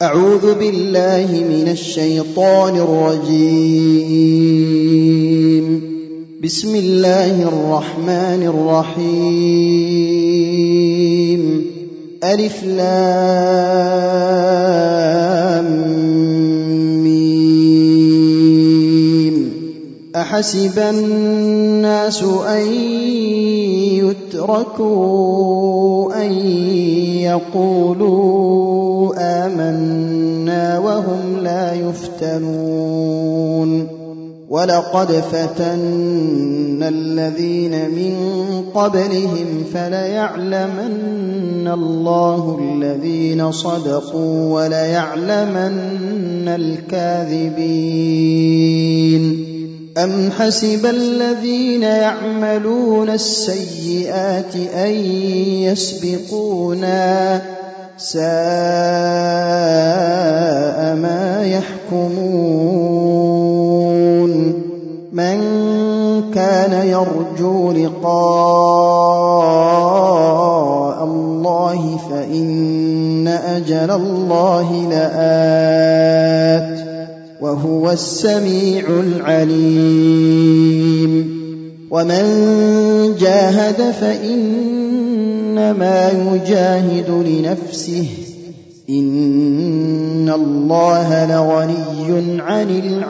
أعوذ بالله من الشيطان الرجيم. بسم الله الرحمن الرحيم. ألف لام ميم. أحسب الناس أن يتركوا أن يقولوا آمنا وهم لا يفتنون. ولقد فتنا الذين من قبلهم فليعلمن الله الذين صدقوا وليعلمن الكاذبين. أم حسب الذين يعملون السيئات أن يسبقونا ساء ما يحكمون. من كان يرجو لقاء الله فإن أجل الله لآت وهو السميع العليم. ومن جاهد فإنما يجاهد لنفسه إن الله لغني عن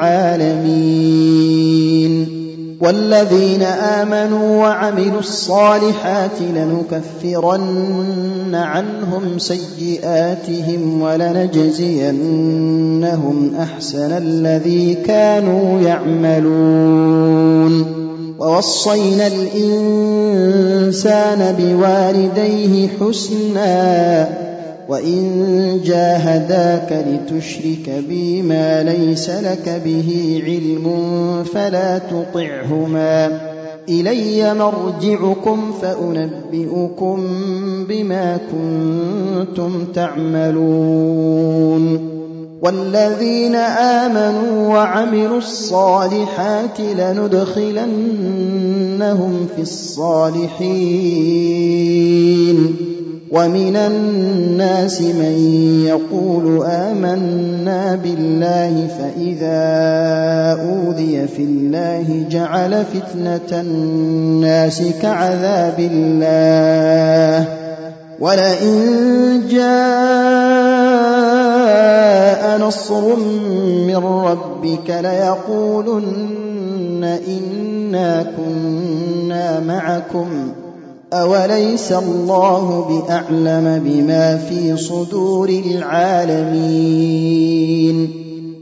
العالمين. والذين آمنوا وعملوا الصالحات لنكفرن عنهم سيئاتهم ولنجزينهم أحسن الذي كانوا يعملون. ووصينا الإنسان بوالديه حسنا وإن جاهداك لتشرك بي ما ليس لك به علم فلا تطعهما إلي مرجعكم فأنبئكم بما كنتم تعملون. والذين آمنوا وعملوا الصالحات لندخلنهم في الصالحين. ومن الناس من يقول آمنا بالله فإذا أوذي في الله جعل فتنة الناس كعذاب الله ولئن جاء نصر من ربك ليقولن إنا كنا معكم أوليس الله بأعلم بما في صدور العالمين.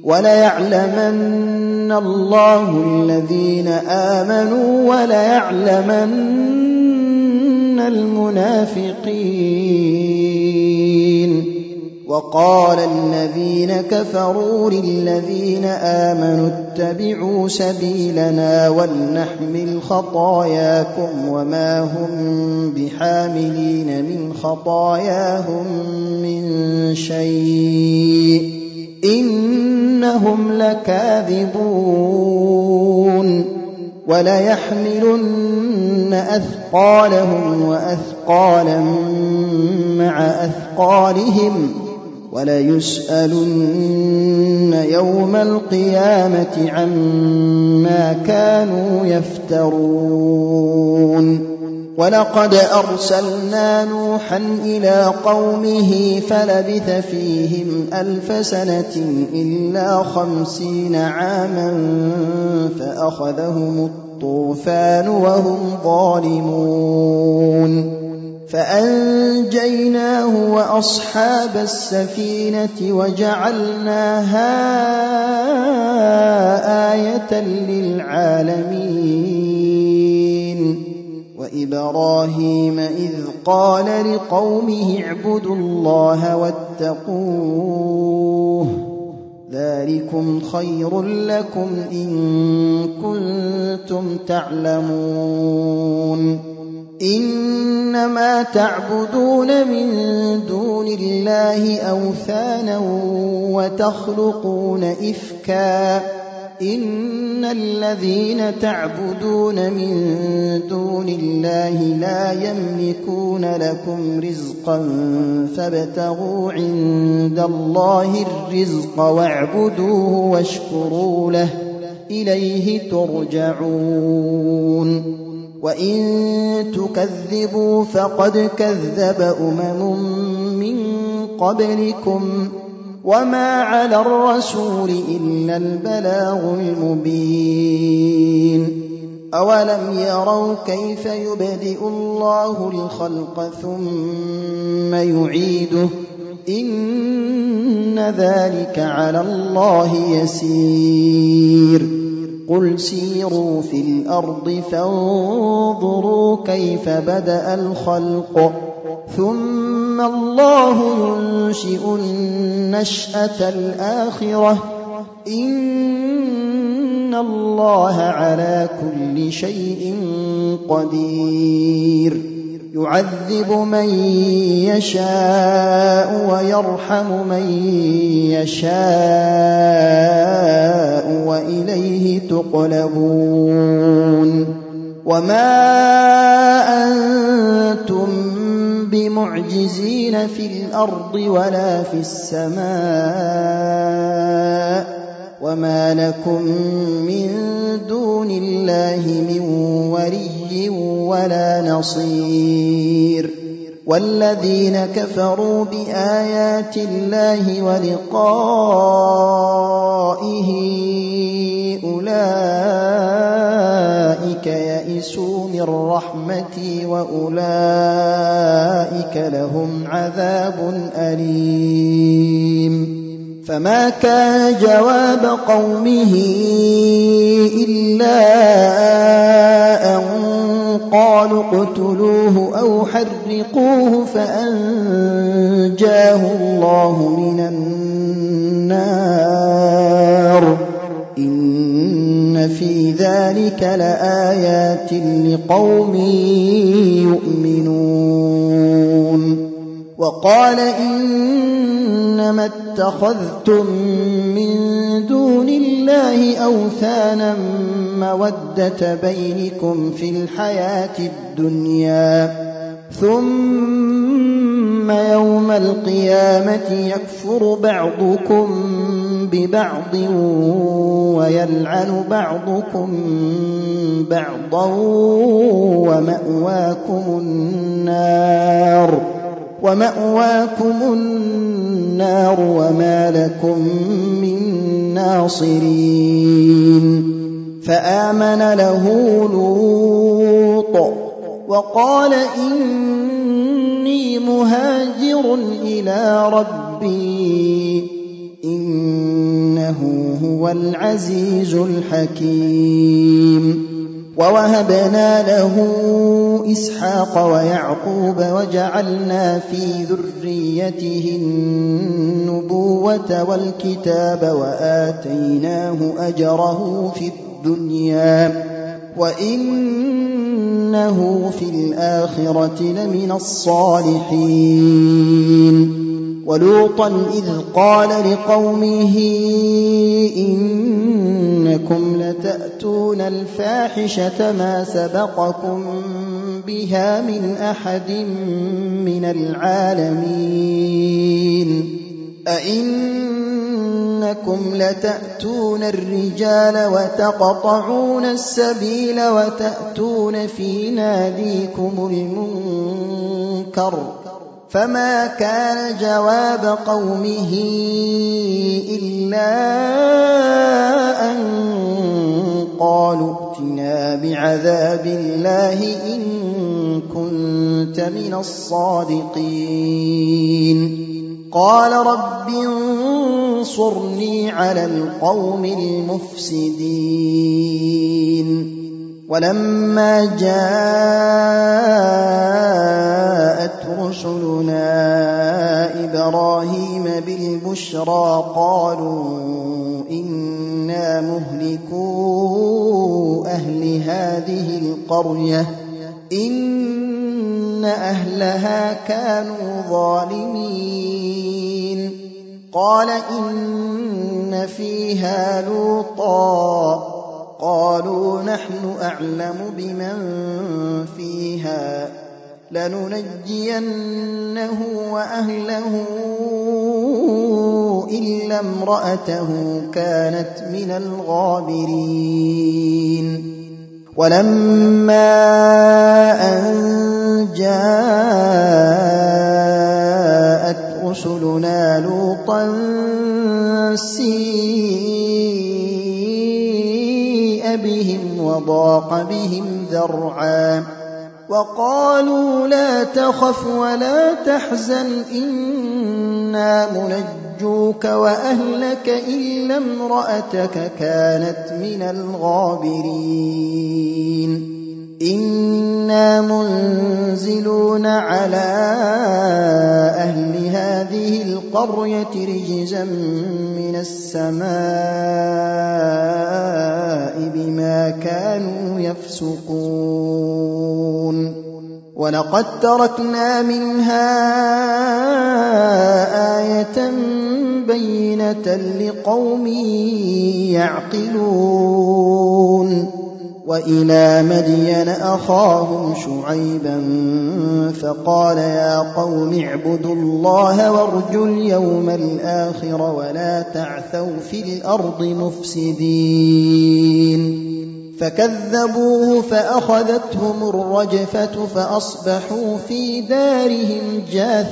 وليعلمن الله الذين آمنوا وليعلمن المنافقين. وقال الذين كفروا للذين آمنوا اتبعوا سبيلنا ولنحمل خطاياكم وما هم بحاملين من خطاياهم من شيء إنهم لكاذبون. وليحملن أثقالهم وأثقالا مع أثقالهم وليسألن يوم القيامة عما كانوا يفترون. ولقد أرسلنا نوحا إلى قومه فلبث فيهم 1000 سنة إلا 50 عاما فأخذهم الطوفان وهم ظالمون. فأنجيناه وأصحاب السفينة وجعلناها آية للعالمين. وإبراهيم إذ قال لقومه اعبدوا الله واتقوه ذلكم خير لكم إن كنتم تعلمون. إنما تعبدون من دون الله أوثانا وتخلقون إفكا إن الذين تعبدون من دون الله لا يملكون لكم رزقا فابتغوا عند الله الرزق واعبدوه واشكروا له إليه ترجعون وإن تكذبوا فقد كذب من قبلكم وما على الرسول إلا البلاغ المبين أولم يروا كيف يبدئ الله الخلق ثم يعيده إن ذلك على الله يسير قل سيروا في الأرض فانظروا كيف بدأ الخلق ثم الله ينشئ النشأة الآخرة إن الله على كل شيء قدير يعذب من يشاء ويرحم من يشاء وإليه تقلبون وما أنتم بمعجزين في الأرض ولا في السماء وما لكم من دون الله من ولي ولا نصير والذين كفروا بآيات الله ولقائه أولئك يئسوا من رحمتي وأولئك لهم عذاب أليم فما كان جواب قومه إلا أن قالوا اقتلوه أو حرقوه فأنجاه الله من النار إن في ذلك لآيات لقوم يؤمنون وقال إنما اتخذتم من دون الله أوثانا مودة بينكم في الحياة الدنيا ثم يوم القيامة يكفر بعضكم ببعض ويلعن بعضكم بعضا ومأواكم النار وما لكم من ناصرين فآمن له لوط وقال إني مهاجر إلى ربي إنه هو العزيز الحكيم ووهبنا له إسحاق ويعقوب وجعلنا في ذريته النبوة والكتاب وآتيناه أجره في الدنيا وإنه في الآخرة لمن الصالحين ولوطا إذ قال لقومه إنكم لتأتون الفاحشة ما سبقكم بها من أحد من العالمين أئنكم لتأتون الرجال وتقطعون السبيل وتأتون في ناديكم المنكر فما كان جواب قومه إلا أن قالوا ائتنا بعذاب الله إن كنت من الصادقين قال رب انصرني على القوم المفسدين ولما جاءت رسلنا إبراهيم بالبشرى قالوا إنا مهلكو أهل هذه القرية إن أهلها كانوا ظالمين قال إن فيها لوطا قالوا نحن أعلم بمن فيها لننجينه وأهله إلا امرأته كانت من الغابرين ولما أن جاءت رسلنا لوطا سيء بهم وضاق بهم ذرعا وقالوا لا تخف ولا تحزن إنا منجوك وأهلك إلا امرأتك كانت من الغابرين إنا منزلون على أهل هذه القرية رجزا من السماء بما كانوا يفسقون ولقد تركنا منها آية بينة لقوم يعقلون وإلى مدين أخاهم شعيبا فقال يا قوم اعبدوا الله وارجوا اليوم الآخر ولا تعثوا في الأرض مفسدين فكذبوه فأخذتهم الرجفة فأصبحوا في دارهم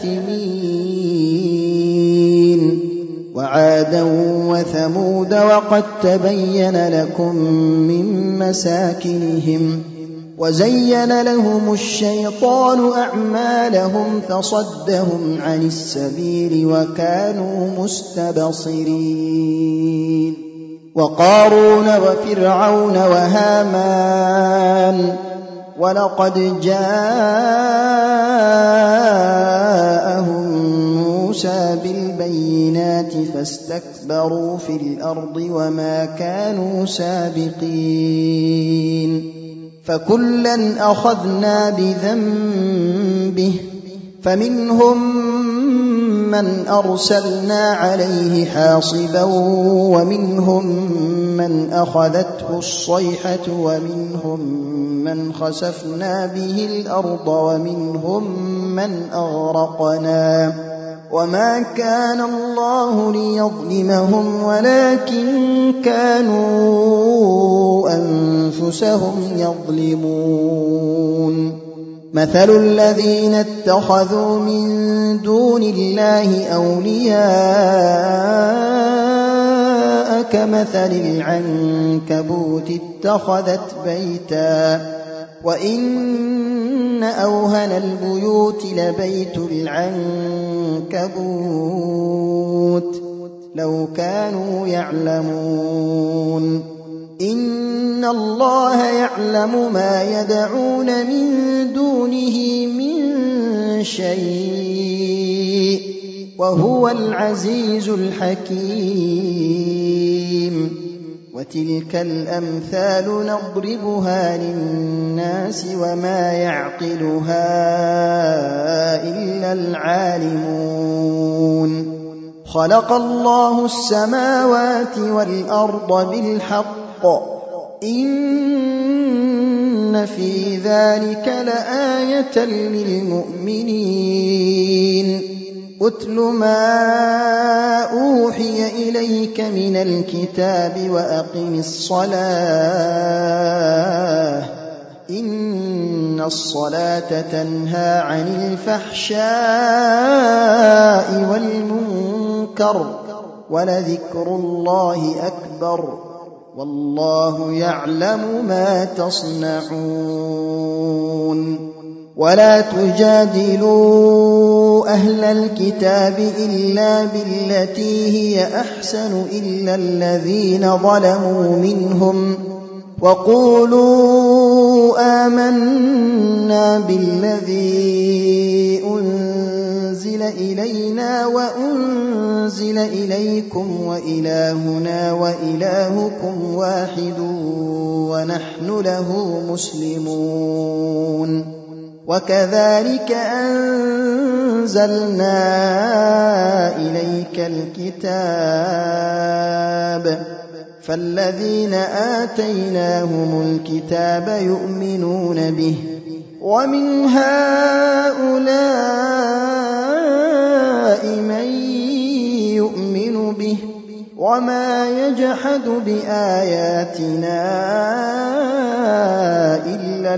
جاثمين وعادا وثمود وقد تبين لكم من مساكنهم وزين لهم الشيطان أعمالهم فصدهم عن السبيل وكانوا مستبصرين وقارون وفرعون وهامان ولقد جاءهم موسى بالبينات فاستكبروا في الأرض وما كانوا سابقين فكلا أخذنا بذنبه فمنهم من أرسلنا عليه حاصبا ومنهم من أخذته الصيحة ومنهم من خسفنا به الأرض ومنهم من أغرقنا وما كان الله ليظلمهم ولكن كانوا أنفسهم يظلمون مثل الذين اتخذوا من دون الله أولياء كمثل العنكبوت اتخذت بيتا وإن أوهن البيوت لبيت العنكبوت لو كانوا يعلمون إن الله يعلم ما يدعون من دونه من شيء وهو العزيز الحكيم وتلك الأمثال نضربها للناس وما يعقلها إلا العالمون خلق الله السماوات والأرض بالحق إن في ذلك لآية للمؤمنين أتل ما أوحي إليك من الكتاب وأقم الصلاة إن الصلاة تنهى عن الفحشاء والمنكر ولذكر الله أكبر والله يعلم ما تصنعون ولا تجادلوا أهل الكتاب إلا بالتي هي أحسن إلا الذين ظلموا منهم وقولوا آمنا بالذي أنزل إلينا وأنزل إليكم وإلهنا وإلهكم واحد ونحن له مسلمون وكذلك أنزلنا إليك الكتاب فالذين آتيناهم الكتاب يؤمنون به ومن هؤلاء من يؤمن به وما يجحد بآياتنا إلا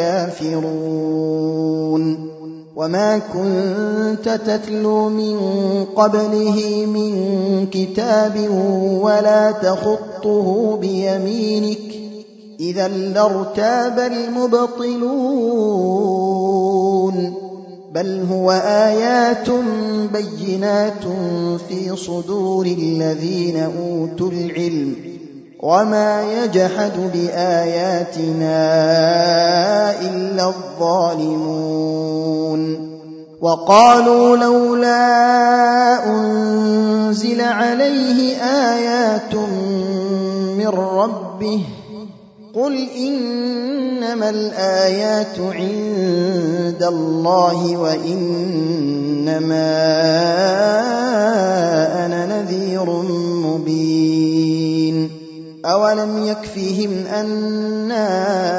الكافرون وما كنت تتلو من قبله من كتاب ولا تخطه بيمينك إذا لارتاب المبطلون بل هو آيات بينات في صدور الذين أوتوا العلم وما يجحد بآياتنا إلا الظالمون وقالوا لولا أنزل عليه آيات من ربه قل إنما الآيات عند الله وإنما أنا نذير مبين أولم يكفهم أنا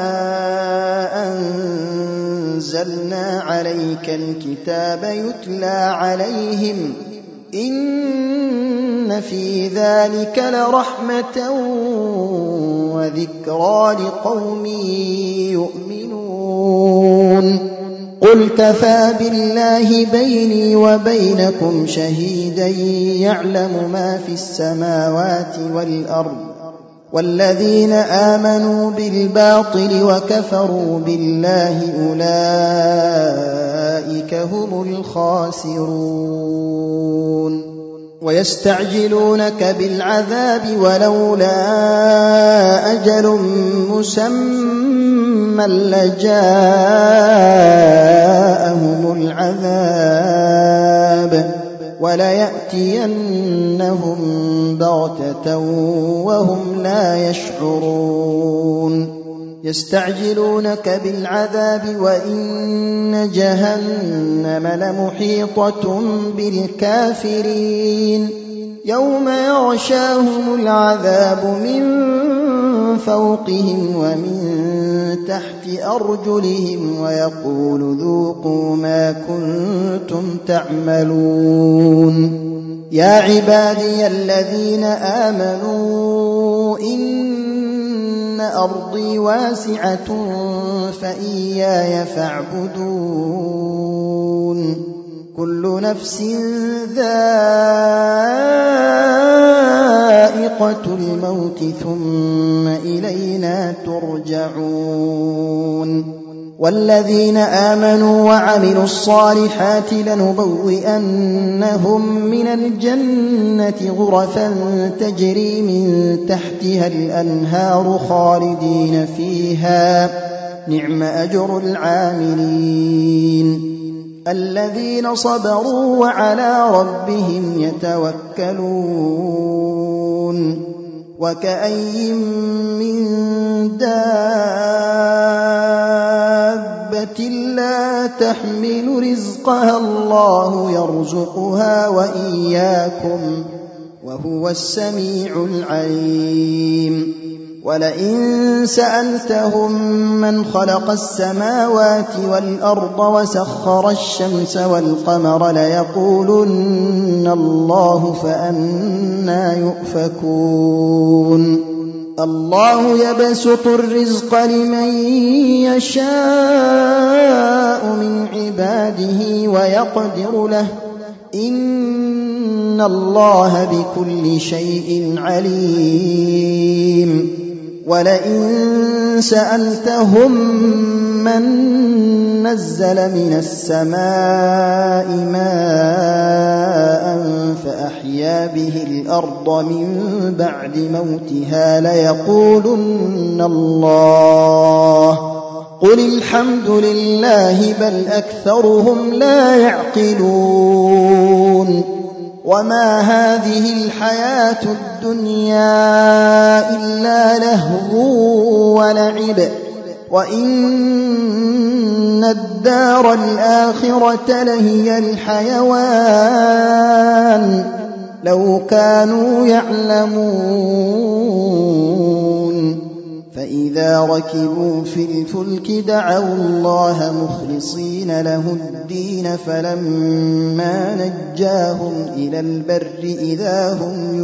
أنزلنا عليك الكتاب يتلى عليهم إن في ذلك لرحمة وذكرى لقوم يؤمنون قل كفى بالله بيني وبينكم شهيدا يعلم ما في السماوات والأرض والذين آمنوا بالباطل وكفروا بالله أولئك هم الخاسرون ويستعجلونك بالعذاب ولولا أجل مسمى لجاءهم العذاب وليأتينهم بغتة وهم لا يشعرون يستعجلونك بالعذاب وإن جهنم لمحيطة بالكافرين يوم يغشاهم العذاب من فوقهم ومن تحت أرجلهم ويقول ذوقوا ما كنتم تعملون يا عبادي الذين آمنوا إن أرضي واسعة فإياي فاعبدون كل نفس ذائقة الموت ثم إلينا ترجعون والذين آمنوا وعملوا الصالحات لنبوئنهم من الجنة غرفا تجري من تحتها الأنهار خالدين فيها نعم أجر العاملين الذين صبروا وعلى ربهم يتوكلون وكأي من دابة لا تحمل رزقها الله يرزقها وإياكم وهو السميع العليم ولئن سألتهم من خلق السماوات والأرض وسخر الشمس والقمر ليقولن الله فأنى يؤفكون الله يبسط الرزق لمن يشاء من عباده ويقدر له إن الله بكل شيء عليم ولئن سألتهم من نزل من السماء ماء فأحيا به الأرض من بعد موتها ليقولن الله قل الحمد لله بل أكثرهم لا يعقلون وما هذه الحياة الدنيا إلا لهو ولعب وَإِنَّ الدَّارَ الْآخِرَةَ لَهِيَ الْحَيَوَانُ لَوْ كَانُوا يَعْلَمُونَ فَإِذَا رَكِبُوا في الْفُلْكِ دَعَوُا اللَّهَ مُخْلِصِينَ لَهُ الدِّينَ فَلَمَّا نَجَّاهُمْ إِلَى الْبَرِّ إِذَا هُمْ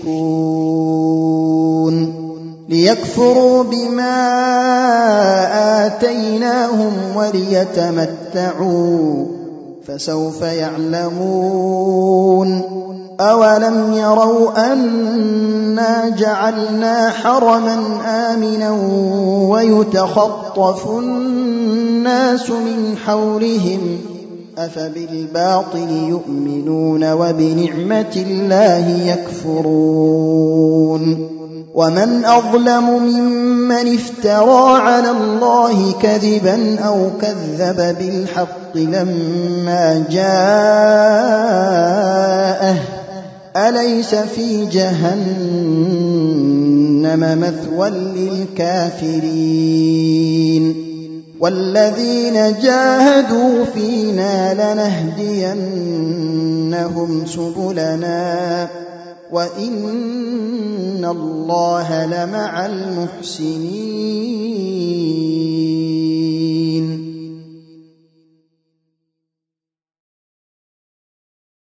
يُشْرِكُونَ لِيَكْفُرُوا بِمَا آتَيْنَاهُمْ وَلِيَتَمَتَّعُوا فَسَوْفَ يَعْلَمُونَ أَوَلَمْ يَرَوْا أَنَّا جَعَلْنَا حَرَمًا آمِنًا وَيُتَخَطَّفُ النَّاسُ مِنْ حَوْلِهِمْ أَفَبِالْبَاطِلِ يُؤْمِنُونَ وَبِنِعْمَةِ اللَّهِ يَكْفُرُونَ وَمَنْ أَظْلَمُ مِمَّنِ افْتَرَىٰ عَلَى اللَّهِ كَذِبًا أَوْ كَذَّبَ بِالْحَقِّ لَمَّا جَاءَهُ أَلَيْسَ فِي جَهَنَّمَ مَثْوًى لِّلْكَافِرِينَ وَالَّذِينَ جَاهَدُوا فِينَا لَنَهْدِيَنَّهُمْ سُبُلَنَا وَإِنَّ اللَّهَ لَمَعَ الْمُحْسِنِينَ